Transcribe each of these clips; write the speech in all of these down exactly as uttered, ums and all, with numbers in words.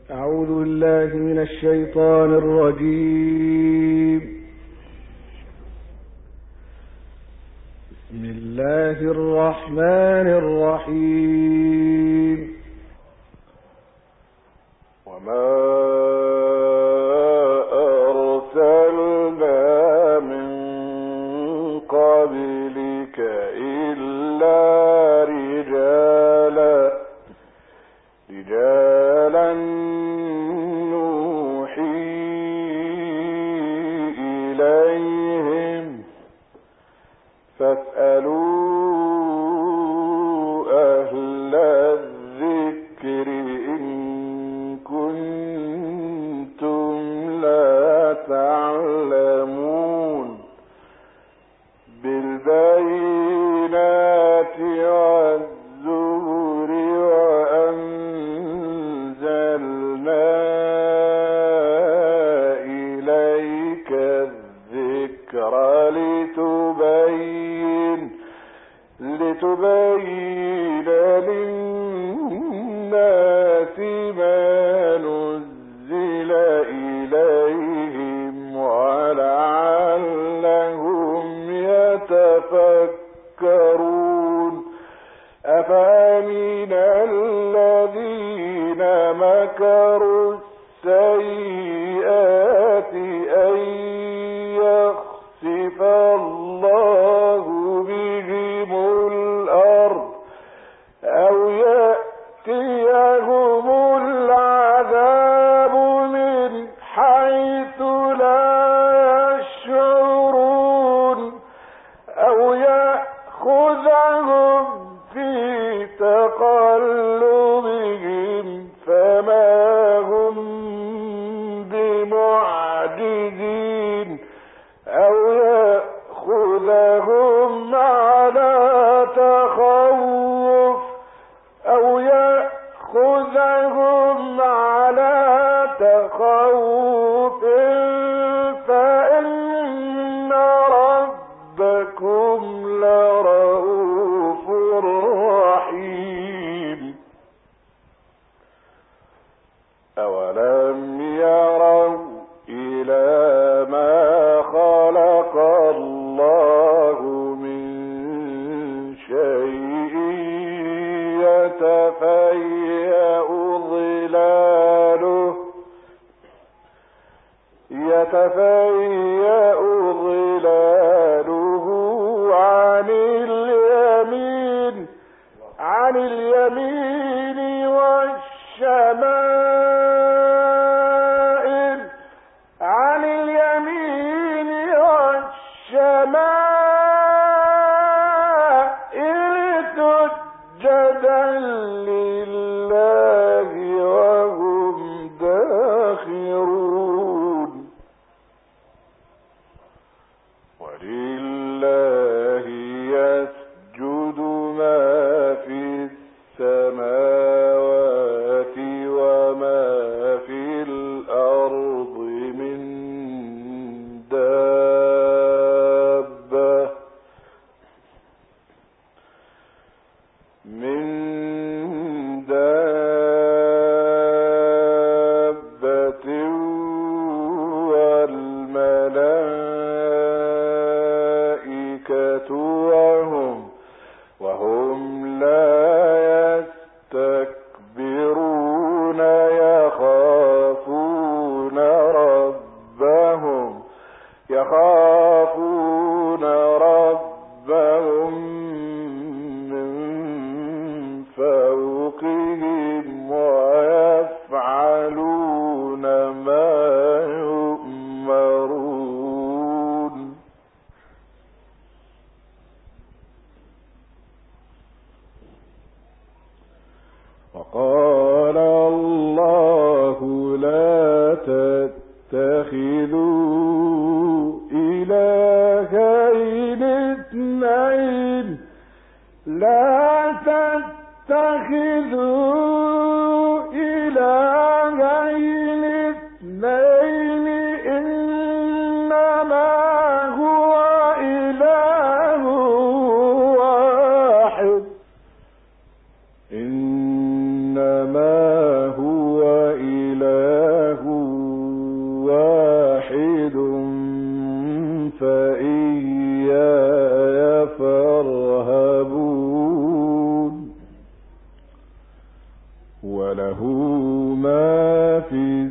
أعوذ بالله من الشيطان الرجيم. بسم الله الرحمن الرحيم. وما أرسلنا من قبلك إلا رجالا رجالا نوحي إليهم فاسألوا أهل الذكر إن كنتم لا تعلمون بالبينات والزبر وأنزلنا إليك الذكر لتبين لتبين للناس ما نزل إليهم ولعلهم يتفكرون أفأمن الذين مكروا السيئات أن يخسف الله بهم الأرض أو يأتيهم العذاب من حيث لا يشعرون أو يأخذهم في تقلبهم فما هم بمعجزين أو يأخذهم على تخوف أو يأخذهم على تخوف فإن ربكم لرؤوف رحيم أولم يروا إلى ما خلق الله من شيء يتفيأ ظلاله يتفيأ ظلاله عن اليمين عن اليمين والشمائل عن اليمين والشمائل سجدا لله وهم داخرون ولله يسجد ما في السماوات وما في الأرض من دابة من دابة والملائكة وهم وهم لا يستكبرون يخافون ربهم يخافون ربهم من فوقهم ويفعلون ما يؤمرون وقال الله لا تتخذوا إلهين اثنين لا تتخذوا إلهين اثنين إنما هو إله واحد إنما هو إله وله ما في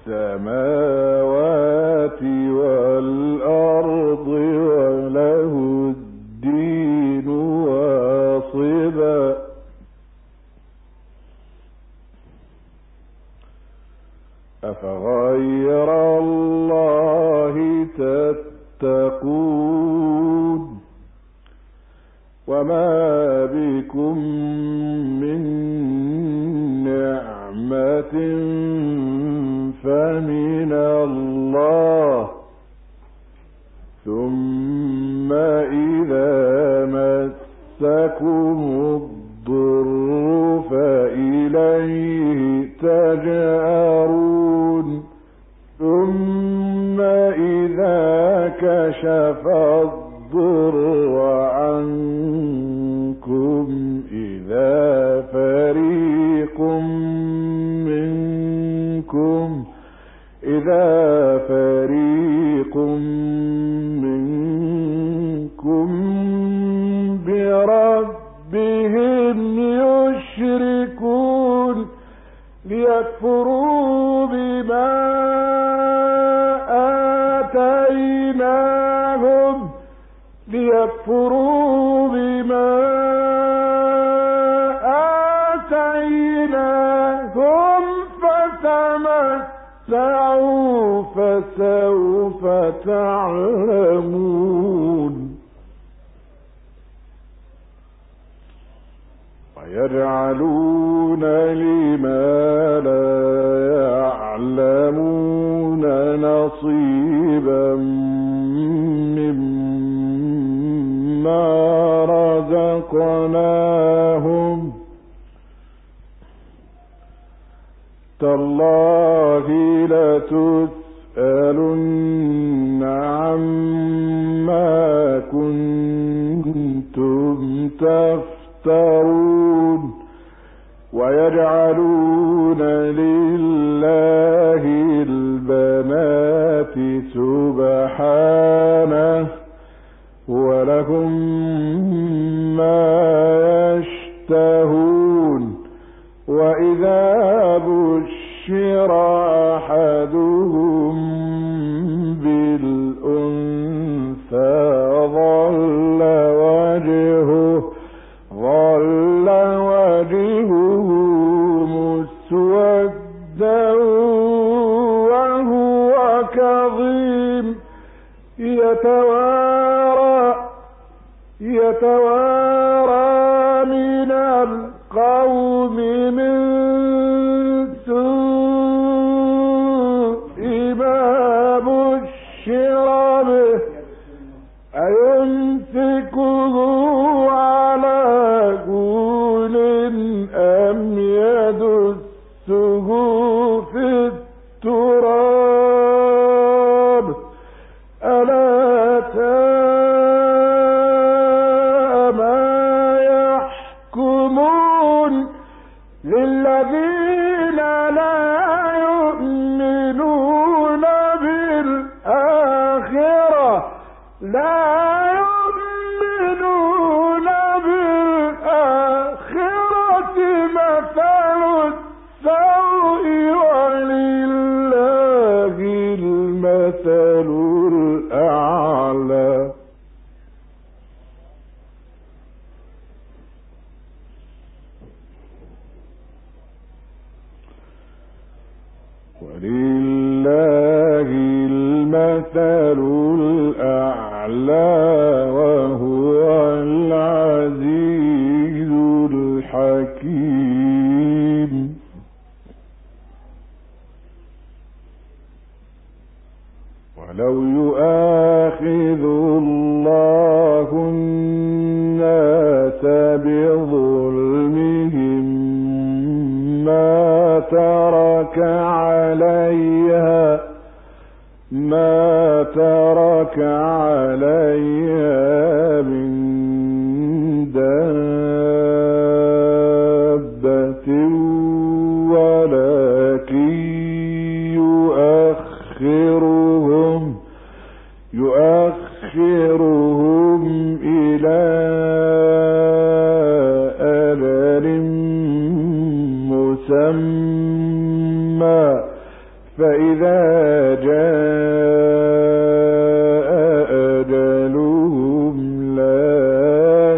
السماوات والأرض وله الدين واصبا أفغير الله تتقون وما بكم من نعمة فمن الله ثم إذا مسكم الضر فإليه تجأرون ثم إذا كشف الضر عنكم إذا فريق منكم إذا فريق منكم بربهم يشركون ليكفروا بما آتيناهم ليكفروا بما آتيناهم فتمتعوا فسوف تعلمون ويجعلون لما لا يعلمون نصيبا مما رزقناهم تالله لتسألن عما كنتم تفترون ويجعلون لله البنات سبحانه ولهم ما يشتهون وإذا بشر أحدهم بالأنثى ظل وجهه ظل وجهه مسودا وهو كظيم يتوارى يتوارى من القوم من سوء ما بشر به أيمسكه على هون أم يدسه في التراب ألا ساء ما يحكمون للذين لا يؤمنون بالآخرة لا يؤمنون بالآخرة مثل السوء ولله المثل الأعلى ولله المثل الأعلى وهو العزيز الحكيم ولو يؤاخذ الله الناس بظلمهم ما ترك عليها ما ترك عليها من دابة ولكن يؤخرهم يؤخرهم إلى أجل مسمى مسمى فإذا جاء أجلهم لا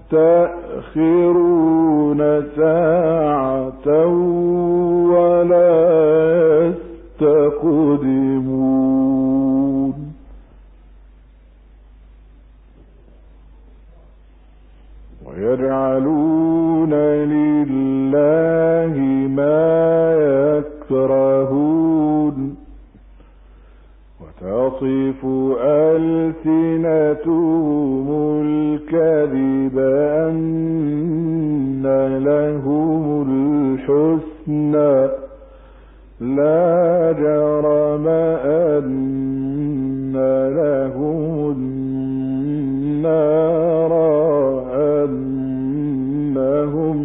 يستأخرون ساعة ولا يستقدمون ويجعلون لله ما يكرهون وتصف ألسنتهم الكذب أن لهم الحسنى لا جرم أن لهم النار أنهم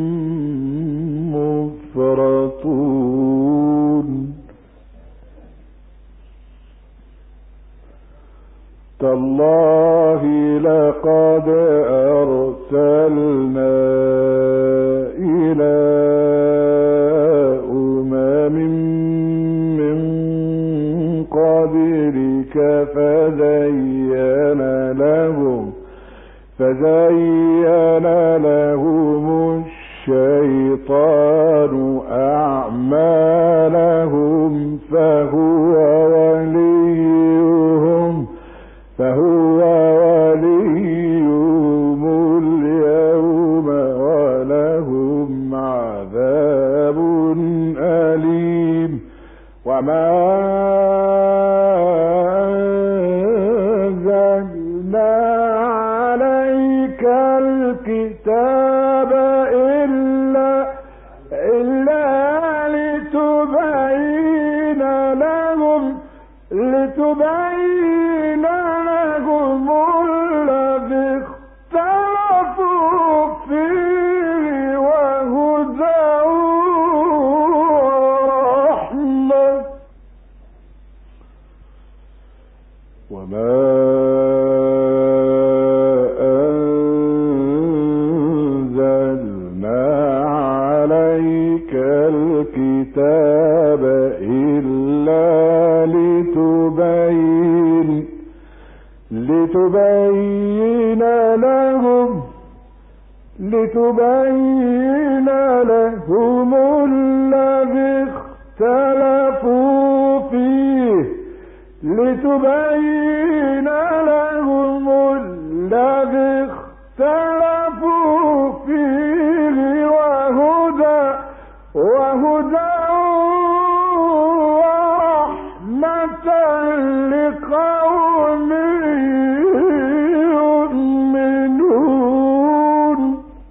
مفرطون تالله لقد أرسلنا إلى أمم من قبلك فزين لهم فزين لهم الشيطان أعمالهم فهو وليهم فهو وليهم اليوم ولهم عذاب أليم وما أنزلنا عليك الكتاب إلا إلا لتبين لهم لتبين لهم الذي اختلفوا فيه وهدى ورحمة وما أنزلنا عليك الكتاب إلا لتبين لتبين لهم لتبين لهم الذي اختلفوا فيه لتبين لهم الذي اختلفوا فيه وهدى وهدى ورحمة لقوم يؤمنون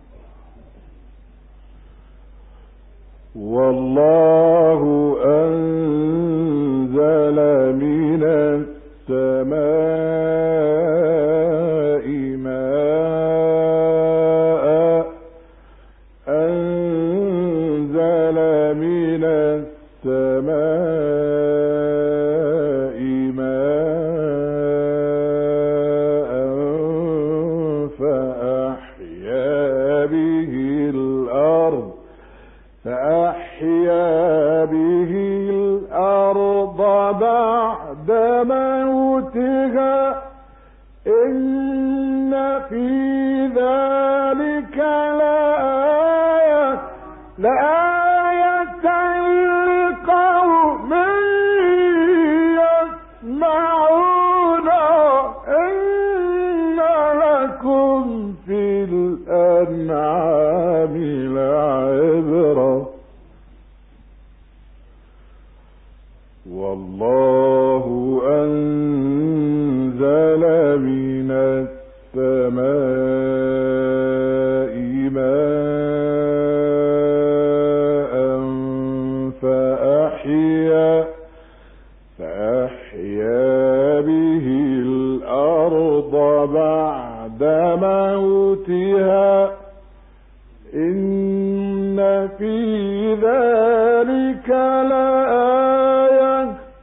والله أنزل من السماء ماء أنزل من السماء ماء فأحيا به الأرض فأحيا به الأرض بعد موتها إن في ذلك لآية لآية لقوم يسمعون إن لكم في الأنعام لعبرة والله أنزل من السماء ماء فأحيا فأحيا به الأرض بعد موتها إن في ذلك لآية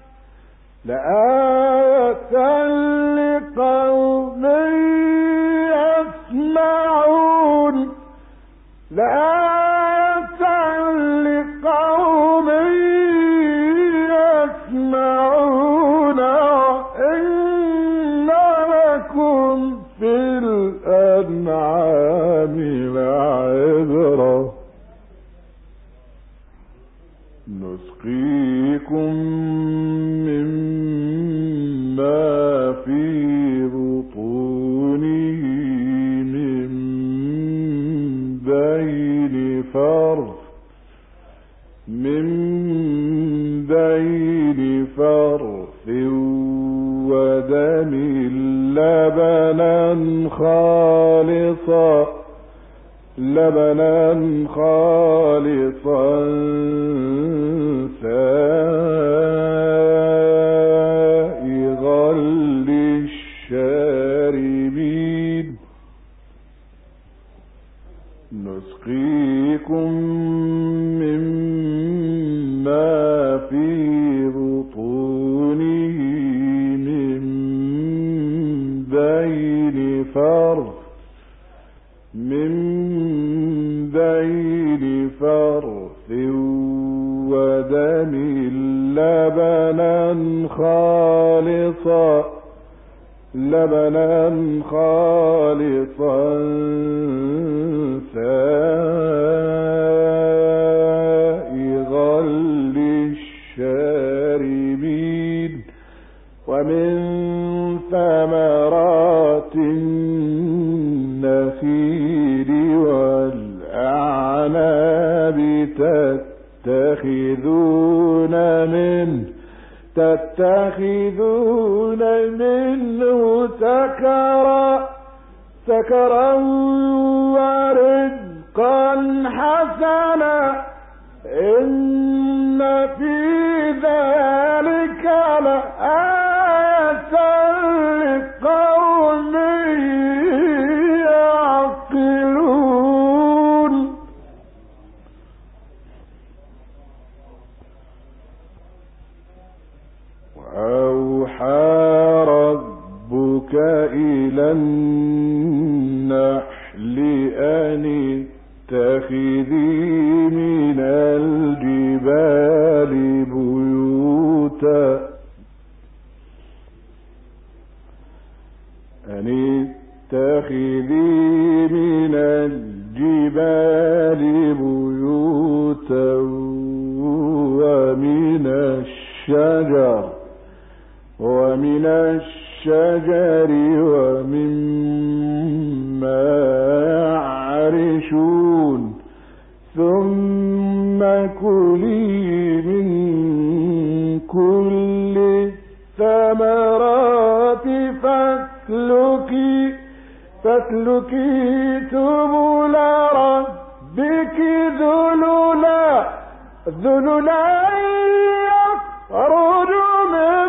لآية لقوم يسمعون لآية نسقيكم مما في بطونه من بين فرث من بين فرث ودم لبنا خالصا لبنا خالصا سائغا للشاربين نسقيكم مما في بطونه من بين فرث من بين فرث ودم لبنا خالصا لبنا خالصا سائغا للشاربين ومن ثمرات النخيل والأعناب تتخذون منه تتخذون منه سكرا سكرا ورزقا حسنا إن في ذلك لآية لقوم يعقلون وأوحى ربك إلى النحل أن اتخذي من الجبال بيوتا أن اتخذي من الجبال بيوتا ومن الشجر ومن الشجر ومما يعرشون ثم كلي من كل الثمرات فاسلكي فاسلكي سبل ربك ذللا ذللا يخرج من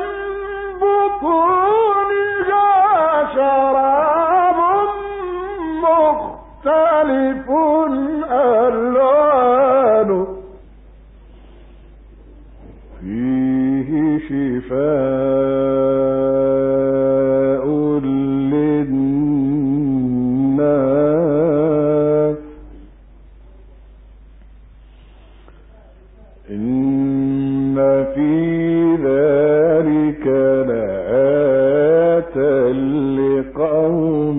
بطونها شراب مختلف ألوانه فيه شفاء للناس إن في ذلك لآية لقوم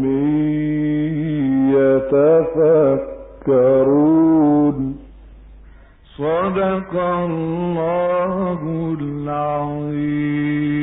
يتفكرون صدق الله العظيم.